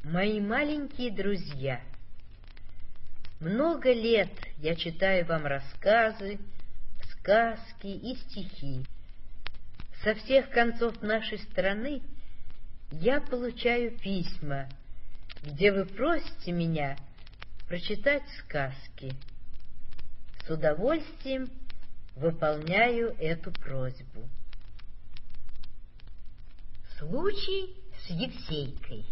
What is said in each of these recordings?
Мои маленькие друзья, много лет я читаю вам рассказы, сказки и стихи. Со всех концов нашей страны я получаю письма, где вы просите меня прочитать сказки. С удовольствием выполняю эту просьбу. Случай с Евсейкой.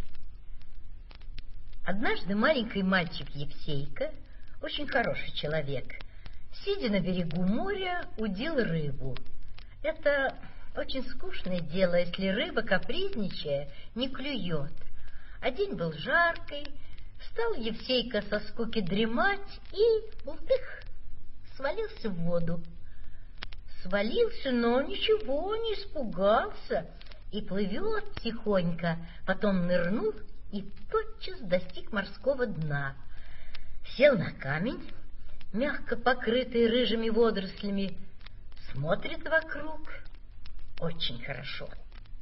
Однажды маленький мальчик Евсейка, очень хороший человек, сидя на берегу моря, удил рыбу. Это очень скучное дело, если рыба, капризничая, не клюет. А день был жаркий, стал Евсейка со скуки дремать и, бултых, свалился в воду. Свалился, но ничего, не испугался и плывет тихонько, потом нырнул и тотчас достиг морского дна. Сел на камень, мягко покрытый рыжими водорослями, смотрит вокруг. Очень хорошо.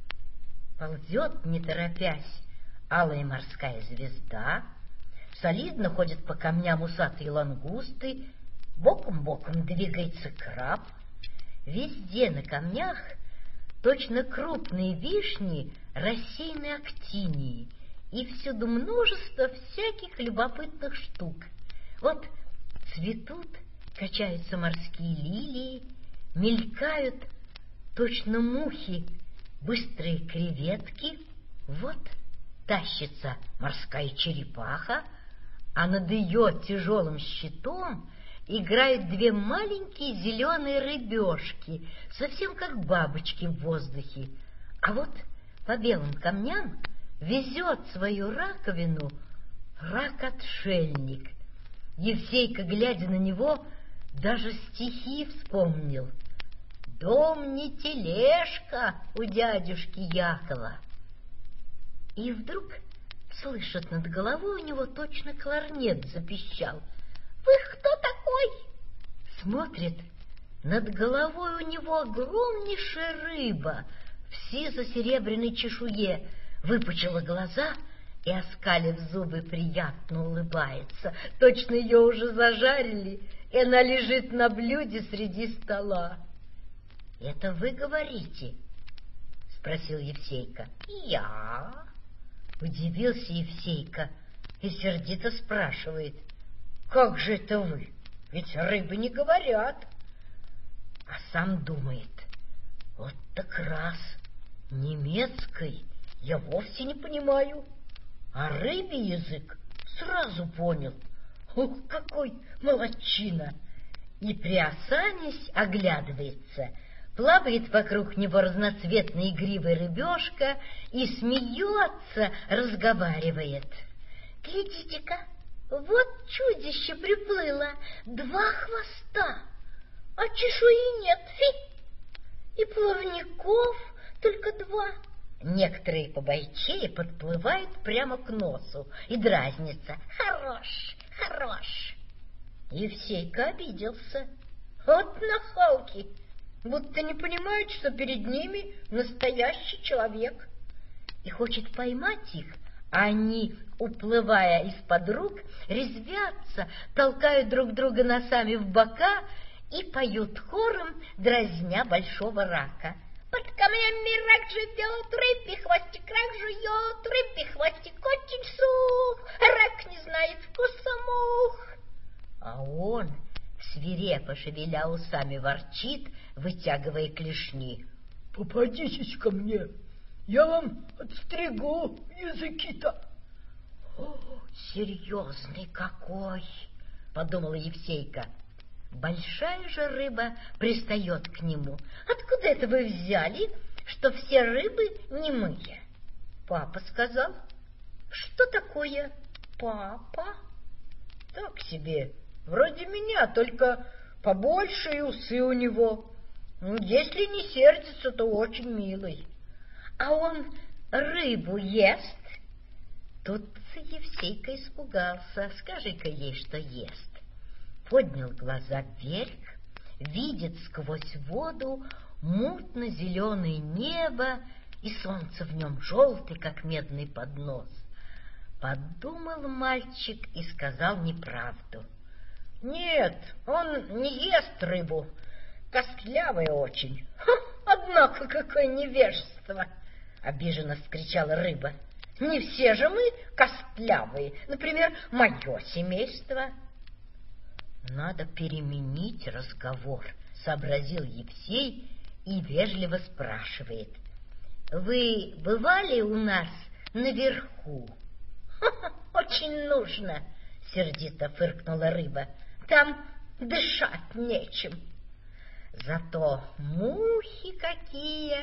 Ползет, не торопясь, алая морская звезда, солидно ходят по камням усатые лангусты, боком-боком двигается краб. Везде на камнях точно крупные вишни рассеяны актинии, и всюду множество всяких любопытных штук. Вот цветут, качаются морские лилии, мелькают точно мухи быстрые креветки. Вот тащится морская черепаха, а над ее тяжелым щитом играют две маленькие зеленые рыбешки, совсем как бабочки в воздухе. А вот по белым камням везет свою раковину рак-отшельник. Евсейка, глядя на него, даже стихи вспомнил. «Дом не тележка у дядюшки Якова». И вдруг слышит, над головой у него точно кларнет запищал. «Вы кто такой?» Смотрит, над головой у него огромнейшая рыба в сизо-серебряной чешуе, выпучила глаза и, оскалив зубы, приятно улыбается. Точно ее уже зажарили, и она лежит на блюде среди стола. — Это вы говорите? — спросил Евсейка. — Я? — удивился Евсейка и сердито спрашивает. — Как же это вы? Ведь рыбы не говорят. А сам думает: вот так раз, немецкой я вовсе не понимаю, а рыбий язык сразу понял. Ух, какой молодчина! И, приосанясь, оглядывается. Плавает вокруг него разноцветная игривая рыбешка и смеется, разговаривает. «Глядите-ка, вот чудище приплыло, 2 хвоста, а чешуи нет, фи! И плавников только 2. Некоторые побойчее подплывают прямо к носу и дразнятся. Хорош, хорош. Евсейка обиделся. Вот нахалки, будто не понимают, что перед ними настоящий человек. И хочет поймать их, а они, уплывая из-под рук, резвятся, толкают друг друга носами в бока и поют хором, дразня большого рака. Под камнями рак живет, рыбий хвостик рак жует, рыбий хвостик очень сух, рак не знает вкуса мух. А он, свирепо шевеля усами, ворчит, вытягивая клешни. — Попадитесь ко мне, я вам отстригу языки-то. — О, серьезный какой! — подумала Евсейка. Большая же рыба пристает к нему. — Откуда это вы взяли, что все рыбы немые? — Папа сказал. — Что такое папа? — Так себе, вроде меня, только побольше и усы у него. Если не сердится, то очень милый. — А он рыбу ест? Тут Евсейка испугался. Скажи-ка ей, что ест. Поднял глаза вверх, видит сквозь воду мутно-зеленое небо и солнце в нем желтый, как медный поднос. Подумал мальчик и сказал неправду. Нет, он не ест рыбу, костлявый очень. Однако какое невежество! Обиженно вскричала рыба. Не все же мы костлявые, например, мое семейство. Надо переменить разговор, сообразил Евсей и вежливо спрашивает. Вы бывали у нас наверху? Очень нужно, сердито фыркнула рыба. Там дышать нечем. Зато мухи какие!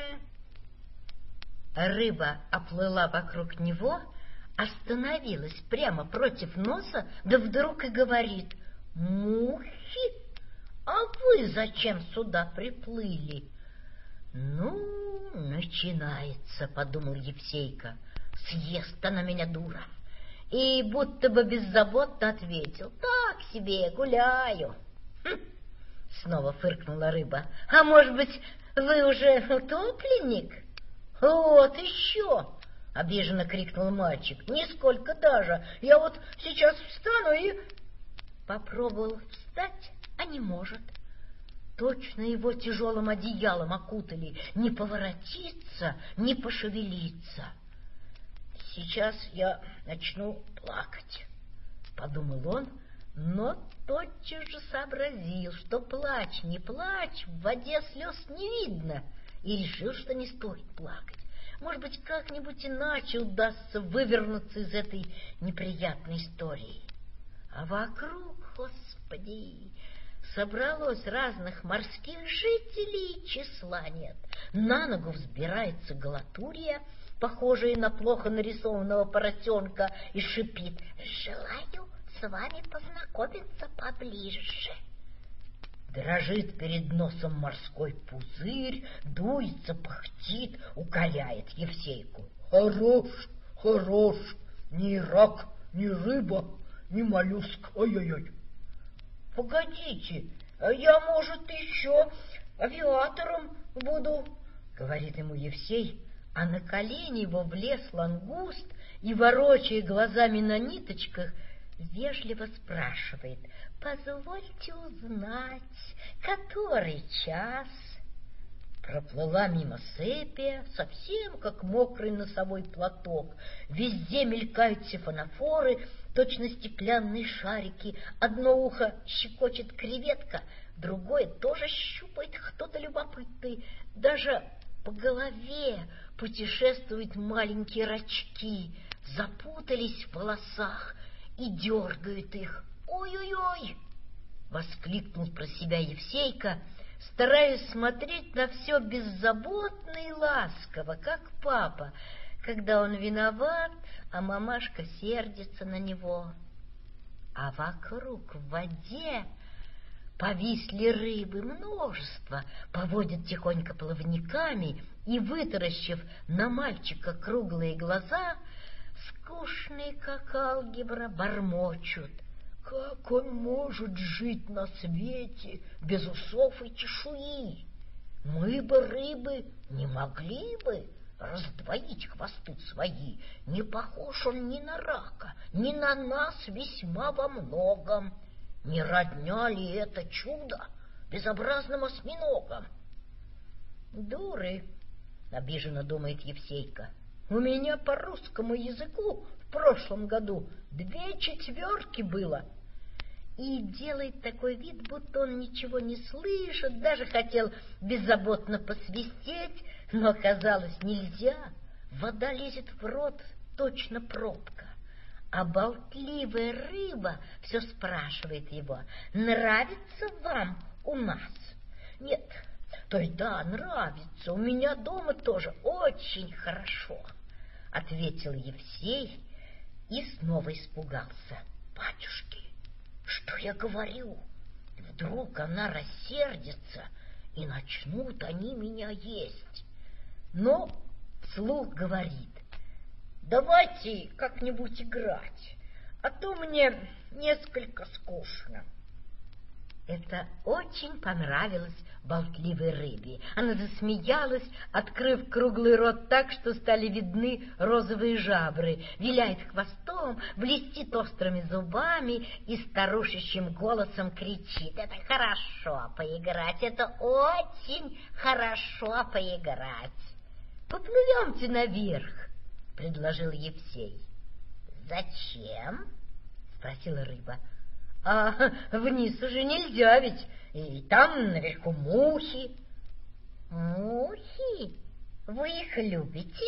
Рыба оплыла вокруг него, остановилась прямо против носа, да вдруг и говорит: мухи? А вы зачем сюда приплыли? Ну, начинается, подумал Евсейка. Съест она меня, дура. И будто бы беззаботно ответил: так себе, гуляю. Снова фыркнула рыба. А может быть, вы уже утопленник? Вот еще! Обиженно крикнул мальчик. Нисколько даже. Я вот сейчас встану и... Попробовал встать, а не может. Точно его тяжелым одеялом окутали. Не поворотиться, не пошевелиться. Сейчас я начну плакать, подумал он, но тотчас же сообразил, что плачь, не плачь, в воде слез не видно, и решил, что не стоит плакать. Может быть, как-нибудь иначе удастся вывернуться из этой неприятной истории. А вокруг, Господи, собралось разных морских жителей, числа нет. На ногу взбирается Галатурия, похожая на плохо нарисованного поросенка, и шипит: «Желаю с вами познакомиться поближе». Дрожит перед носом морской пузырь, дуется, пыхтит, укоряет Евсейку. «Хорош, хорош, ни рак, ни рыба, ни моллюск, ой-ой-ой». «Погодите, я, может, еще авиатором буду», — говорит ему Евсей, а на колени его влез лангуст и, ворочая глазами на ниточках, вежливо спрашивает: «Позвольте узнать, который час?» Проплыла мимо Сепия, совсем как мокрый носовой платок. Везде мелькают сифонофоры, точно стеклянные шарики. Одно ухо щекочет креветка, другое тоже щупает кто-то любопытный. Даже по голове путешествуют маленькие рачки, запутались в волосах и дергают их. «Ой-ой-ой!» — воскликнул про себя Евсейка, стараясь смотреть на все беззаботно и ласково, как папа, когда он виноват, а мамашка сердится на него. А вокруг в воде повисли рыбы множество, поводят тихонько плавниками и, вытаращив на мальчика круглые глаза, скучные, как алгебра, бормочут: «Как он может жить на свете без усов и чешуи? Мы бы, рыбы, не могли бы раздвоить хвосты свои. Не похож он ни на рака, ни на нас весьма во многом. Не родня ли это чудо безобразным осьминогам?» «Дуры!» — обиженно думает Евсейка. «У меня по русскому языку в прошлом году 2 четверки было». И делает такой вид, будто он ничего не слышит, даже хотел беззаботно посвистеть, но оказалось нельзя. Вода лезет в рот, точно пробка. А болтливая рыба все спрашивает его: «Нравится вам у нас?» «Нет, то есть да, нравится, у меня дома тоже очень хорошо», — ответил Евсей и снова испугался. «Батюшки, что я говорю? Вдруг она рассердится, и начнут они меня есть». Но вслух говорит: «Давайте как-нибудь играть, а то мне несколько скучно». Это очень понравилось болтливой рыбе. Она засмеялась, открыв круглый рот так, что стали видны розовые жабры, виляет хвостом, блестит острыми зубами и старушечьим голосом кричит: «Это хорошо поиграть, это очень хорошо поиграть! Поплывемте наверх», — предложил Евсей. «Зачем?» — спросила рыба. «А вниз уже нельзя ведь, и там наверху мухи». «Мухи? Вы их любите?»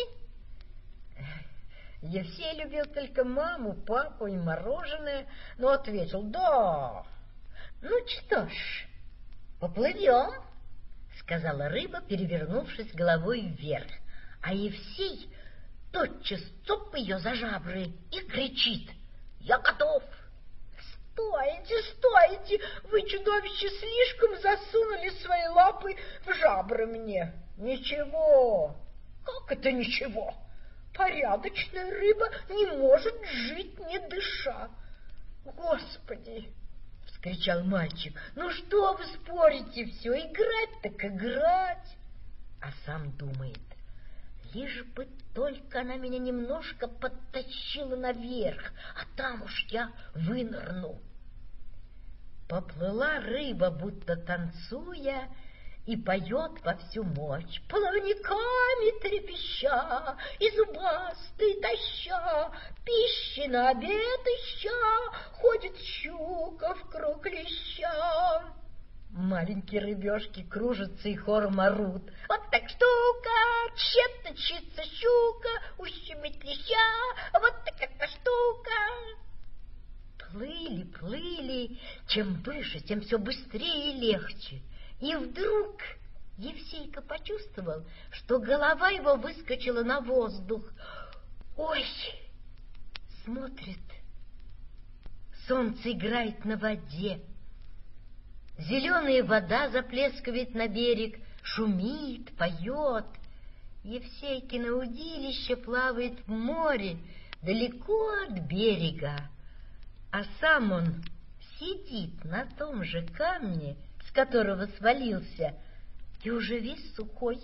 Евсей любил только маму, папу и мороженое, но ответил: «Да». «Ну что ж, поплывем», — сказала рыба, перевернувшись головой вверх, а Евсей тотчас цоп ее за жабры и кричит: «Я готов!» «Стойте, стойте! Вы, чудовище, слишком засунули свои лапы в жабры мне!» «Ничего!» «Как это ничего? Порядочная рыба не может жить, не дыша!» «Господи!» — вскричал мальчик. «Ну что вы спорите? Все играть так играть!» А сам думает: лишь бы только она меня немножко подтащила наверх, а там уж я вынырну. Поплыла рыба, будто танцуя, и поет во всю мощь, плавниками трепеща и зубастый таща, пищи на обед ища, ходит щука в круг леща. Маленькие рыбешки кружатся и хором орут: «Вот так штука, тщетно чится щука, ущемить леща, вот такая штука». Плыли, плыли, чем выше, тем все быстрее и легче. И вдруг Евсейка почувствовал, что голова его выскочила на воздух. Ой! Смотрит, солнце играет на воде. Зеленая вода заплескивает на берег, шумит, поет. Евсейкино удилище плавает в море далеко от берега, а сам он сидит на том же камне, с которого свалился, и уже весь сухой.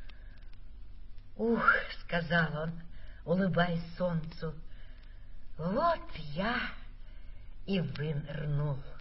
«Ух!» — сказал он, улыбаясь солнцу, — «вот я и вынырнул».